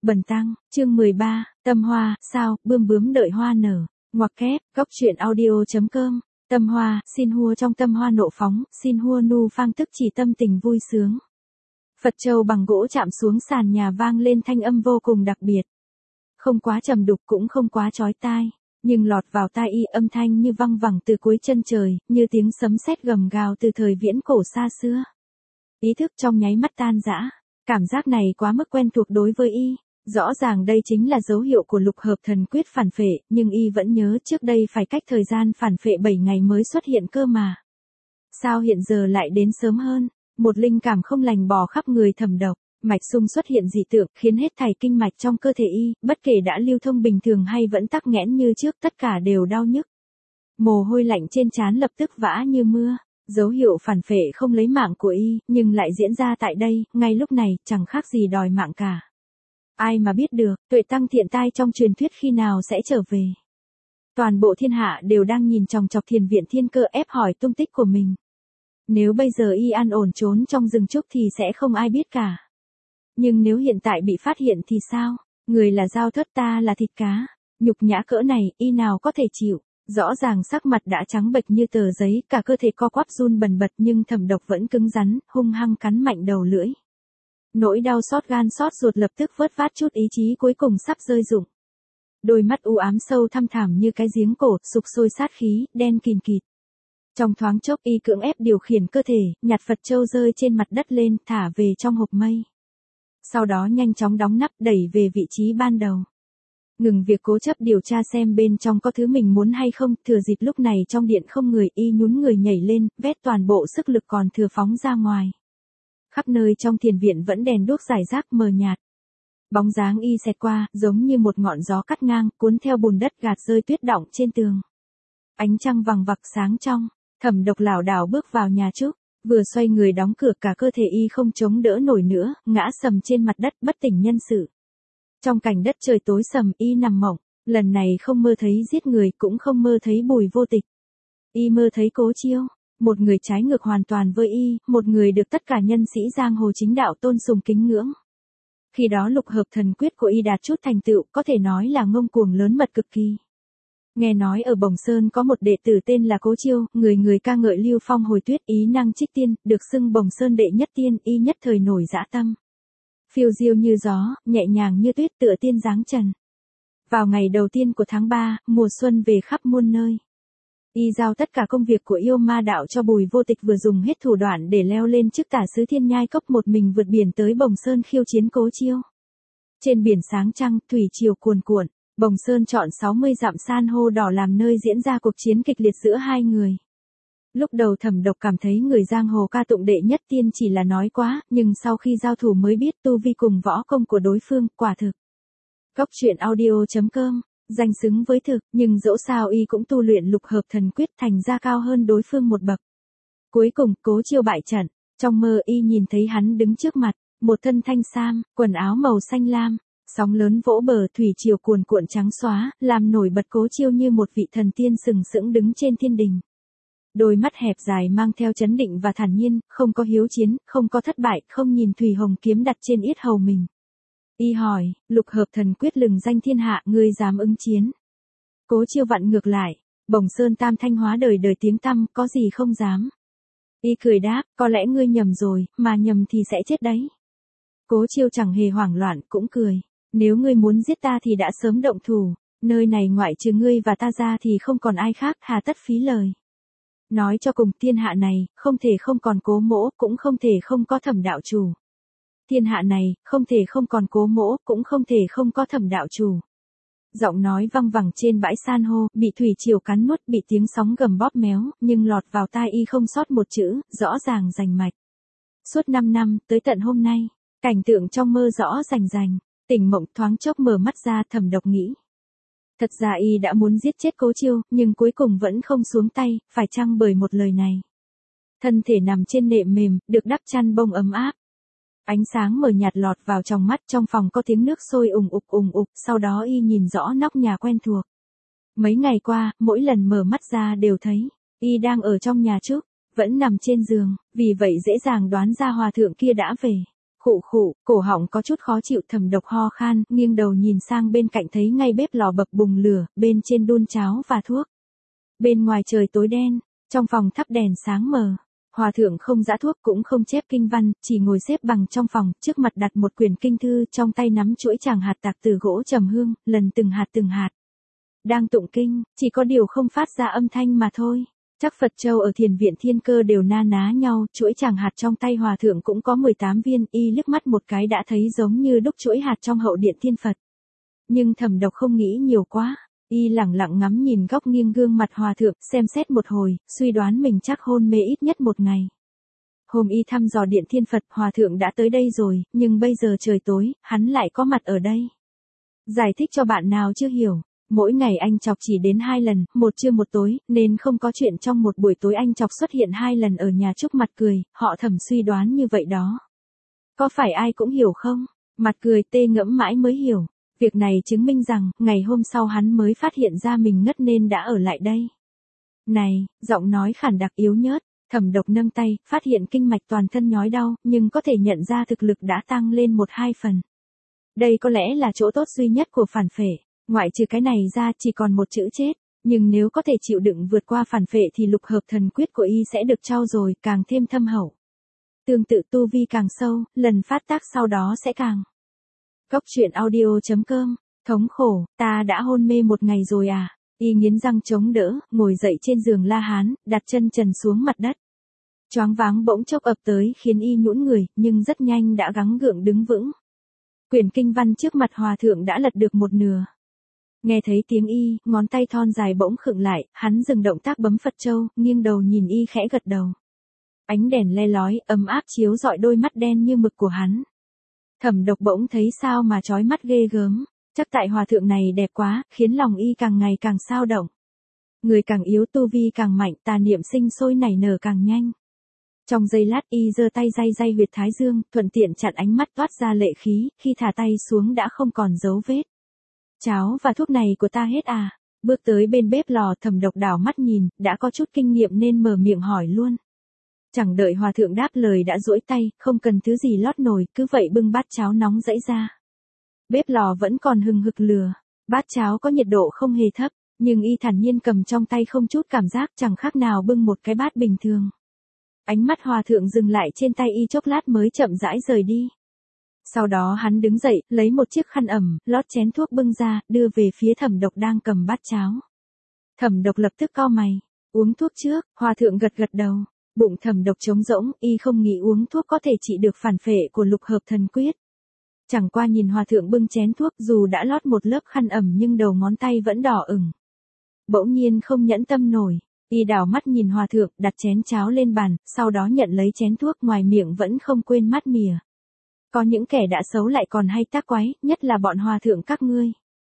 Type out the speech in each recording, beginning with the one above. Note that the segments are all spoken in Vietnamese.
Bần tăng, chương 13, tâm hoa, sao, bươm bướm đợi hoa nở. Ngoặc kép, góc truyện audio.com, tâm hoa, xin hua trong tâm hoa nộ phóng, xin hua nu phang tức chỉ tâm tình vui sướng. Phật châu bằng gỗ chạm xuống sàn nhà vang lên thanh âm vô cùng đặc biệt. Không quá trầm đục cũng không quá chói tai, nhưng lọt vào tai y âm thanh như văng vẳng từ cuối chân trời, như tiếng sấm sét gầm gào từ thời viễn cổ xa xưa. Ý thức trong nháy mắt tan rã, cảm giác này quá mức quen thuộc đối với y. Rõ ràng đây chính là dấu hiệu của lục hợp thần quyết phản phệ, nhưng y vẫn nhớ trước đây phải cách thời gian phản phệ 7 ngày mới xuất hiện cơ mà. Sao hiện giờ lại đến sớm hơn? Một linh cảm không lành bò khắp người Thẩm Độc, mạch sung xuất hiện dị tượng, khiến hết thảy kinh mạch trong cơ thể y, bất kể đã lưu thông bình thường hay vẫn tắc nghẽn như trước, tất cả đều đau nhức. Mồ hôi lạnh trên trán lập tức vã như mưa, dấu hiệu phản phệ không lấy mạng của y, nhưng lại diễn ra tại đây, ngay lúc này, chẳng khác gì đòi mạng cả. Ai mà biết được, tuệ tăng thiện tai trong truyền thuyết khi nào sẽ trở về. Toàn bộ thiên hạ đều đang nhìn chòng chọc Thiền viện Thiên Cơ ép hỏi tung tích của mình. Nếu bây giờ y an ổn trốn trong rừng trúc thì sẽ không ai biết cả. Nhưng nếu hiện tại bị phát hiện thì sao? Người là dao thớt, ta là thịt cá. Nhục nhã cỡ này, y nào có thể chịu. Rõ ràng sắc mặt đã trắng bệch như tờ giấy, cả cơ thể co quắp run bần bật, nhưng Thẩm Độc vẫn cứng rắn, hung hăng cắn mạnh đầu lưỡi. Nỗi đau xót gan xót ruột lập tức vớt vát chút ý chí cuối cùng sắp rơi rụng. Đôi mắt u ám sâu thăm thẳm như cái giếng cổ, sục sôi sát khí, đen kìn kịt. Trong thoáng chốc y cưỡng ép điều khiển cơ thể, nhặt Phật châu rơi trên mặt đất lên, thả về trong hộp mây. Sau đó nhanh chóng đóng nắp, đẩy về vị trí ban đầu. Ngừng việc cố chấp điều tra xem bên trong có thứ mình muốn hay không, thừa dịp lúc này trong điện không người, y nhún người nhảy lên, vét toàn bộ sức lực còn thừa phóng ra ngoài. Khắp nơi trong thiền viện vẫn đèn đuốc rải rác mờ nhạt. Bóng dáng y xẹt qua, giống như một ngọn gió cắt ngang, cuốn theo bùn đất gạt rơi tuyết đọng trên tường. Ánh trăng vằng vặc sáng trong, Thẩm Độc lảo đảo bước vào nhà trúc, vừa xoay người đóng cửa cả cơ thể y không chống đỡ nổi nữa, ngã sầm trên mặt đất bất tỉnh nhân sự. Trong cảnh đất trời tối sầm y nằm mộng, lần này không mơ thấy giết người cũng không mơ thấy Bùi Vô Tịch. Y mơ thấy Cố Chiêu. Một người trái ngược hoàn toàn với y, một người được tất cả nhân sĩ giang hồ chính đạo tôn sùng kính ngưỡng. Khi đó lục hợp thần quyết của y đạt chút thành tựu, có thể nói là ngông cuồng lớn mật cực kỳ. Nghe nói ở Bồng Sơn có một đệ tử tên là Cố Chiêu, người người ca ngợi Lưu Phong hồi tuyết ý năng trích tiên, được xưng Bồng Sơn đệ nhất tiên, y nhất thời nổi dã tâm. Phiêu diêu như gió, nhẹ nhàng như tuyết tựa tiên dáng trần. Vào ngày đầu tiên của tháng 3, mùa xuân về khắp muôn nơi. Y giao tất cả công việc của yêu ma đạo cho Bùi Vô Tịch, vừa dùng hết thủ đoạn để leo lên chức tả sứ Thiên Nhai Cốc, một mình vượt biển tới Bồng Sơn khiêu chiến Cố Chiêu. Trên biển sáng trăng, thủy triều cuồn cuộn, Bồng Sơn chọn 60 dặm san hô đỏ làm nơi diễn ra cuộc chiến kịch liệt giữa hai người. Lúc đầu Thẩm Độc cảm thấy người giang hồ ca tụng đệ nhất tiên chỉ là nói quá, nhưng sau khi giao thủ mới biết tu vi cùng võ công của đối phương, quả thực. Góc truyện audio.com, danh xứng với thực, nhưng dẫu sao y cũng tu luyện lục hợp thần quyết, thành ra cao hơn đối phương một bậc. Cuối cùng, Cố Chiêu bại trận, trong mơ y nhìn thấy hắn đứng trước mặt, một thân thanh sam, quần áo màu xanh lam, sóng lớn vỗ bờ, thủy triều cuồn cuộn trắng xóa, làm nổi bật Cố Chiêu như một vị thần tiên sừng sững đứng trên thiên đình. Đôi mắt hẹp dài mang theo chấn định và thản nhiên, không có hiếu chiến, không có thất bại, không nhìn thủy hồng kiếm đặt trên yết hầu mình. Y hỏi, lục hợp thần quyết lừng danh thiên hạ, ngươi dám ứng chiến? Cố Chiêu vặn ngược lại, Bồng Sơn tam thanh hóa đời đời tiếng tăm, có gì không dám? Y cười đáp, có lẽ ngươi nhầm rồi, mà nhầm thì sẽ chết đấy. Cố Chiêu chẳng hề hoảng loạn, cũng cười, nếu ngươi muốn giết ta thì đã sớm động thủ, nơi này ngoại trừ ngươi và ta ra thì không còn ai khác, hà tất phí lời. Nói cho cùng, thiên hạ này, không thể không còn Cố Mỗ, cũng không thể không có Thẩm đạo chủ. Thiên hạ này, không thể không còn Cố Mỗ, cũng không thể không có Thẩm đạo chủ. Giọng nói văng vẳng trên bãi san hô, bị thủy triều cắn nuốt, bị tiếng sóng gầm bóp méo, nhưng lọt vào tai y không sót một chữ, rõ ràng rành mạch. Suốt 5 năm, tới tận hôm nay, cảnh tượng trong mơ rõ rành rành, tỉnh mộng thoáng chốc mở mắt ra, Thẩm Độc nghĩ. Thật ra y đã muốn giết chết Cố Chiêu, nhưng cuối cùng vẫn không xuống tay, phải chăng bởi một lời này. Thân thể nằm trên nệm mềm, được đắp chăn bông ấm áp. Ánh sáng mờ nhạt lọt vào trong mắt, trong phòng có tiếng nước sôi ùng ục, sau đó y nhìn rõ nóc nhà quen thuộc. Mấy ngày qua, mỗi lần mở mắt ra đều thấy, y đang ở trong nhà trúc, vẫn nằm trên giường, vì vậy dễ dàng đoán ra hòa thượng kia đã về. Khụ khụ, cổ họng có chút khó chịu, Thẩm Độc ho khan, nghiêng đầu nhìn sang bên cạnh thấy ngay bếp lò bập bùng lửa, bên trên đun cháo và thuốc. Bên ngoài trời tối đen, trong phòng thắp đèn sáng mờ. Hòa thượng không giã thuốc cũng không chép kinh văn, chỉ ngồi xếp bằng trong phòng, trước mặt đặt một quyển kinh thư, trong tay nắm chuỗi tràng hạt tạc từ gỗ trầm hương, lần từng hạt. Đang tụng kinh, chỉ có điều không phát ra âm thanh mà thôi. Chắc Phật châu ở thiền viện Thiên Cơ đều na ná nhau, chuỗi tràng hạt trong tay hòa thượng cũng có 18 viên, y liếc mắt một cái đã thấy giống như đúc chuỗi hạt trong hậu điện Thiên Phật. Nhưng Thẩm Độc không nghĩ nhiều quá, y lẳng lặng ngắm nhìn góc nghiêng gương mặt hòa thượng, xem xét một hồi, suy đoán mình chắc hôn mê ít nhất một ngày. Hôm y thăm dò điện Thiên Phật, hòa thượng đã tới đây rồi, nhưng bây giờ trời tối, hắn lại có mặt ở đây. Giải thích cho bạn nào chưa hiểu. Mỗi ngày anh chọc chỉ đến 2 lần, một trưa một tối, nên không có chuyện trong một buổi tối anh chọc xuất hiện 2 lần ở nhà Trúc Mặt Cười, họ Thẩm suy đoán như vậy đó. Có phải ai cũng hiểu không? Mặt Cười tê ngẫm mãi mới hiểu. Việc này chứng minh rằng, ngày hôm sau hắn mới phát hiện ra mình ngất nên đã ở lại đây. Này, giọng nói khản đặc yếu nhớt, Thẩm Độc nâng tay, phát hiện kinh mạch toàn thân nhói đau, nhưng có thể nhận ra thực lực đã tăng lên 1-2 phần. Đây có lẽ là chỗ tốt duy nhất của phản phệ. Ngoại trừ cái này ra chỉ còn một chữ chết, nhưng nếu có thể chịu đựng vượt qua phản phệ thì lục hợp thần quyết của y sẽ được trau dồi, càng thêm thâm hậu. Tương tự tu vi càng sâu, lần phát tác sau đó sẽ càng. Cốc truyện audio.com, thống khổ, ta đã hôn mê 1 ngày rồi à? Y nghiến răng chống đỡ, ngồi dậy trên giường La Hán, đặt chân trần xuống mặt đất. Choáng váng bỗng chốc ập tới khiến y nhũn người, nhưng rất nhanh đã gắng gượng đứng vững. Quyển kinh văn trước mặt hòa thượng đã lật được 1/2. Nghe thấy tiếng y, ngón tay thon dài bỗng khựng lại, hắn dừng động tác bấm Phật châu, nghiêng đầu nhìn y khẽ gật đầu. Ánh đèn le lói, ấm áp chiếu rọi đôi mắt đen như mực của hắn. Thẩm Độc bỗng thấy sao mà chói mắt ghê gớm, chắc tại hòa thượng này đẹp quá, khiến lòng y càng ngày càng xao động. Người càng yếu tu vi càng mạnh, tà niệm sinh sôi nảy nở càng nhanh. Trong giây lát y giơ tay day huyệt thái dương, thuận tiện chặn ánh mắt toát ra lệ khí, khi thả tay xuống đã không còn dấu vết. Cháo và thuốc này của ta hết à? Bước tới bên bếp lò, Thẩm Độc đảo mắt nhìn, đã có chút kinh nghiệm nên mở miệng hỏi luôn. Chẳng đợi hòa thượng đáp lời đã duỗi tay, không cần thứ gì lót nồi, cứ vậy bưng bát cháo nóng dẫy ra. Bếp lò vẫn còn hừng hực lửa, bát cháo có nhiệt độ không hề thấp, nhưng y thản nhiên cầm trong tay không chút cảm giác, chẳng khác nào bưng một cái bát bình thường. Ánh mắt hòa thượng dừng lại trên tay y chốc lát mới chậm rãi rời đi. Sau đó hắn đứng dậy, lấy một chiếc khăn ẩm, lót chén thuốc bưng ra, đưa về phía Thẩm Độc đang cầm bát cháo. Thẩm Độc lập tức cau mày, uống thuốc trước, hòa thượng gật đầu. Bụng Thẩm Độc trống rỗng, y không nghĩ uống thuốc có thể trị được phản phệ của lục hợp thần quyết. Chẳng qua nhìn hòa thượng bưng chén thuốc, dù đã lót một lớp khăn ẩm nhưng đầu ngón tay vẫn đỏ ửng. Bỗng nhiên không nhẫn tâm nổi, y đảo mắt nhìn hòa thượng, đặt chén cháo lên bàn, sau đó nhận lấy chén thuốc, ngoài miệng vẫn không quên mắt mỉa. Có những kẻ đã xấu lại còn hay tác quái, nhất là bọn hòa thượng các ngươi.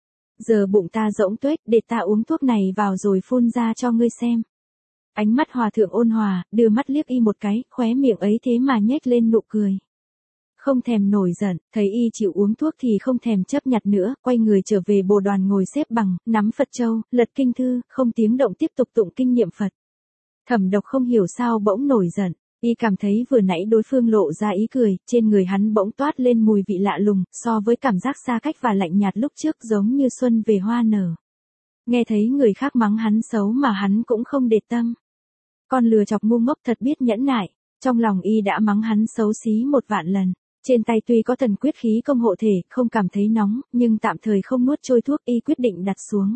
Giờ bụng ta rỗng tuếch, để ta uống thuốc này vào rồi phun ra cho ngươi xem. Ánh mắt hòa thượng ôn hòa, đưa mắt liếc y một cái, khóe miệng ấy thế mà nhếch lên nụ cười. Không thèm nổi giận, thấy y chịu uống thuốc thì không thèm chấp nhặt nữa, quay người trở về bồ đoàn ngồi xếp bằng, nắm Phật châu, lật kinh thư, không tiếng động tiếp tục tụng kinh niệm Phật. Thẩm Độc không hiểu sao bỗng nổi giận, y cảm thấy vừa nãy đối phương lộ ra ý cười, trên người hắn bỗng toát lên mùi vị lạ lùng, so với cảm giác xa cách và lạnh nhạt lúc trước giống như xuân về hoa nở. Nghe thấy người khác mắng hắn xấu mà hắn cũng không để tâm. Con lừa chọc ngu ngốc thật biết nhẫn nại, trong lòng y đã mắng hắn xấu xí 1.000 lần. Trên tay tuy có thần quyết khí công hộ thể, không cảm thấy nóng, nhưng tạm thời không nuốt trôi thuốc, y quyết định đặt xuống.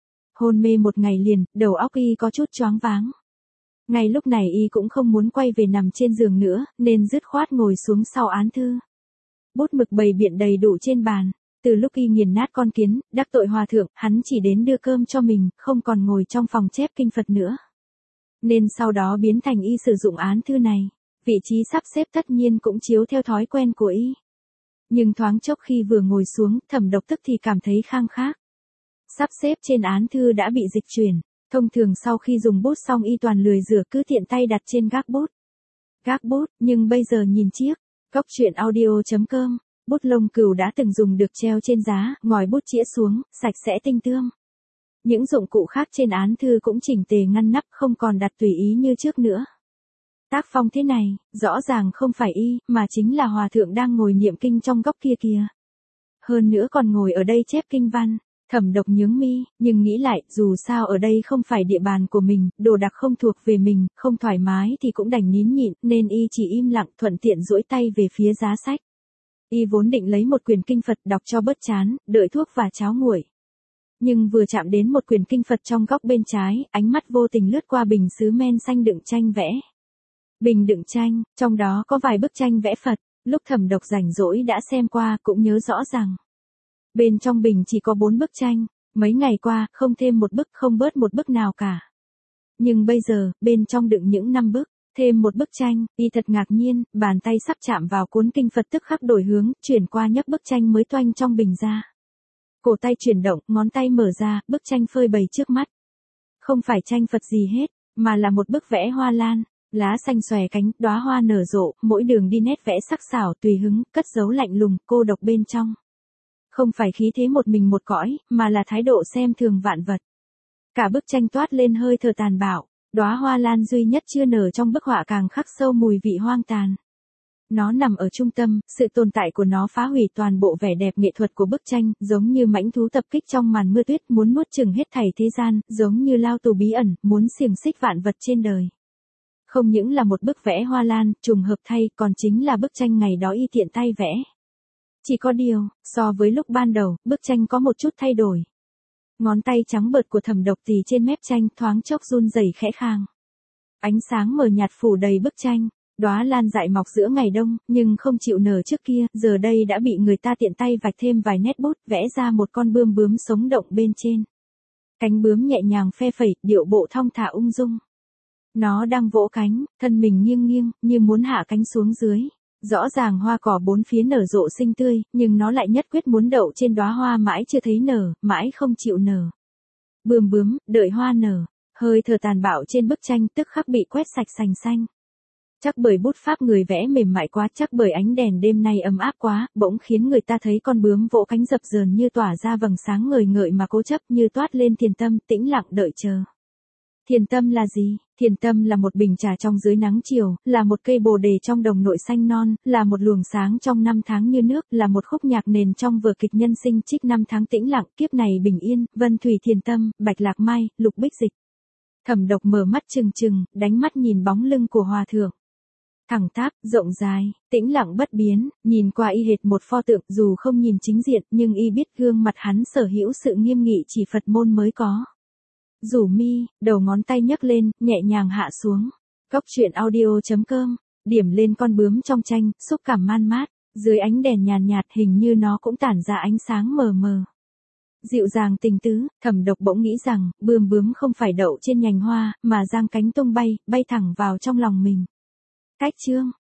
Hôn mê 1 ngày liền, đầu óc y có chút choáng váng. Ngay lúc này y cũng không muốn quay về nằm trên giường nữa, nên dứt khoát ngồi xuống sau án thư. Bút mực bày biện đầy đủ trên bàn. Từ lúc y nghiền nát con kiến, đắc tội hòa thượng, hắn chỉ đến đưa cơm cho mình, không còn ngồi trong phòng chép kinh Phật nữa. Nên sau đó biến thành y sử dụng án thư này. Vị trí sắp xếp tất nhiên cũng chiếu theo thói quen của y. Nhưng thoáng chốc khi vừa ngồi xuống, Thẩm Độc tức thì cảm thấy khang khác. Sắp xếp trên án thư đã bị dịch chuyển. Thông thường sau khi dùng bút xong y toàn lười rửa cứ tiện tay đặt trên gác bút. Gác bút, nhưng bây giờ nhìn chiếc, cốc truyện audio.com, bút lông cừu đã từng dùng được treo trên giá, ngòi bút chĩa xuống, sạch sẽ tinh tươm. Những dụng cụ khác trên án thư cũng chỉnh tề ngăn nắp, không còn đặt tùy ý như trước nữa. Tác phong thế này, rõ ràng không phải y, mà chính là hòa thượng đang ngồi niệm kinh trong góc kia kìa. Hơn nữa còn ngồi ở đây chép kinh văn. Thẩm Độc nhướng mi, nhưng nghĩ lại, dù sao ở đây không phải địa bàn của mình, đồ đạc không thuộc về mình, không thoải mái thì cũng đành nín nhịn, nên y chỉ im lặng thuận tiện duỗi tay về phía giá sách. Y vốn định lấy một quyển kinh Phật đọc cho bớt chán, đợi thuốc và cháo nguội. Nhưng vừa chạm đến một quyển kinh Phật trong góc bên trái, ánh mắt vô tình lướt qua bình sứ men xanh đựng tranh vẽ. Bình đựng tranh, trong đó có vài bức tranh vẽ Phật, lúc Thẩm Độc rảnh rỗi đã xem qua cũng nhớ rõ rằng. Bên trong bình chỉ có 4 bức tranh, mấy ngày qua, không thêm một bức không bớt một bức nào cả. Nhưng bây giờ, bên trong đựng những 5 bức, thêm một bức tranh, y thật ngạc nhiên, bàn tay sắp chạm vào cuốn kinh Phật tức khắc đổi hướng, chuyển qua nhấc bức tranh mới toanh trong bình ra. Cổ tay chuyển động, ngón tay mở ra, bức tranh phơi bày trước mắt. Không phải tranh Phật gì hết, mà là một bức vẽ hoa lan, lá xanh xòe cánh, đóa hoa nở rộ, mỗi đường đi nét vẽ sắc sảo tùy hứng, cất giấu lạnh lùng, cô độc bên trong. Không phải khí thế một mình một cõi, mà là thái độ xem thường vạn vật. Cả bức tranh toát lên hơi thở tàn bạo, đóa hoa lan duy nhất chưa nở trong bức họa càng khắc sâu mùi vị hoang tàn. Nó nằm ở trung tâm, sự tồn tại của nó phá hủy toàn bộ vẻ đẹp nghệ thuật của bức tranh, giống như mãnh thú tập kích trong màn mưa tuyết muốn nuốt chửng hết thảy thế gian, giống như lao tù bí ẩn, muốn xiềng xích vạn vật trên đời. Không những là một bức vẽ hoa lan, trùng hợp thay, còn chính là bức tranh ngày đó y tiện tay vẽ. Chỉ có điều, so với lúc ban đầu, bức tranh có một chút thay đổi. Ngón tay trắng bợt của Thẩm Độc tì trên mép tranh thoáng chốc run rẩy khẽ khàng. Ánh sáng mờ nhạt phủ đầy bức tranh, đóa lan dại mọc giữa ngày đông, nhưng không chịu nở trước kia, giờ đây đã bị người ta tiện tay vạch thêm vài nét bút, vẽ ra một con bươm bướm sống động bên trên. Cánh bướm nhẹ nhàng phe phẩy, điệu bộ thong thả ung dung. Nó đang vỗ cánh, thân mình nghiêng nghiêng, như muốn hạ cánh xuống dưới. Rõ ràng hoa cỏ bốn phía nở rộ xinh tươi, nhưng nó lại nhất quyết muốn đậu trên đóa hoa mãi chưa thấy nở, mãi không chịu nở. Bươm bướm, đợi hoa nở, hơi thở tàn bạo trên bức tranh tức khắc bị quét sạch sành xanh. Chắc bởi bút pháp người vẽ mềm mại quá, chắc bởi ánh đèn đêm nay ấm áp quá, bỗng khiến người ta thấy con bướm vỗ cánh dập dờn như tỏa ra vầng sáng ngời ngợi mà cố chấp, như toát lên thiền tâm, tĩnh lặng đợi chờ. Thiền tâm là gì? Thiền tâm là một bình trà trong dưới nắng chiều, là một cây bồ đề trong đồng nội xanh non, là một luồng sáng trong năm tháng như nước, là một khúc nhạc nền trong vở kịch nhân sinh trích năm tháng tĩnh lặng, kiếp này bình yên, vân thủy thiền tâm, bạch lạc mai, lục bích dịch. Thẩm Độc mở mắt trừng trừng, đánh mắt nhìn bóng lưng của hòa thượng. Thẳng tắp, rộng dài, tĩnh lặng bất biến, nhìn qua y hệt một pho tượng, dù không nhìn chính diện, nhưng y biết gương mặt hắn sở hữu sự nghiêm nghị chỉ Phật môn mới có. Rủ mi, đầu ngón tay nhấc lên, nhẹ nhàng hạ xuống. Góc truyện audio.com, điểm lên con bướm trong tranh, xúc cảm man mát, dưới ánh đèn nhàn nhạt hình như nó cũng tản ra ánh sáng mờ mờ. Dịu dàng tình tứ, Thẩm Độc bỗng nghĩ rằng, bươm bướm không phải đậu trên nhành hoa, mà giang cánh tung bay, bay thẳng vào trong lòng mình. Cách chương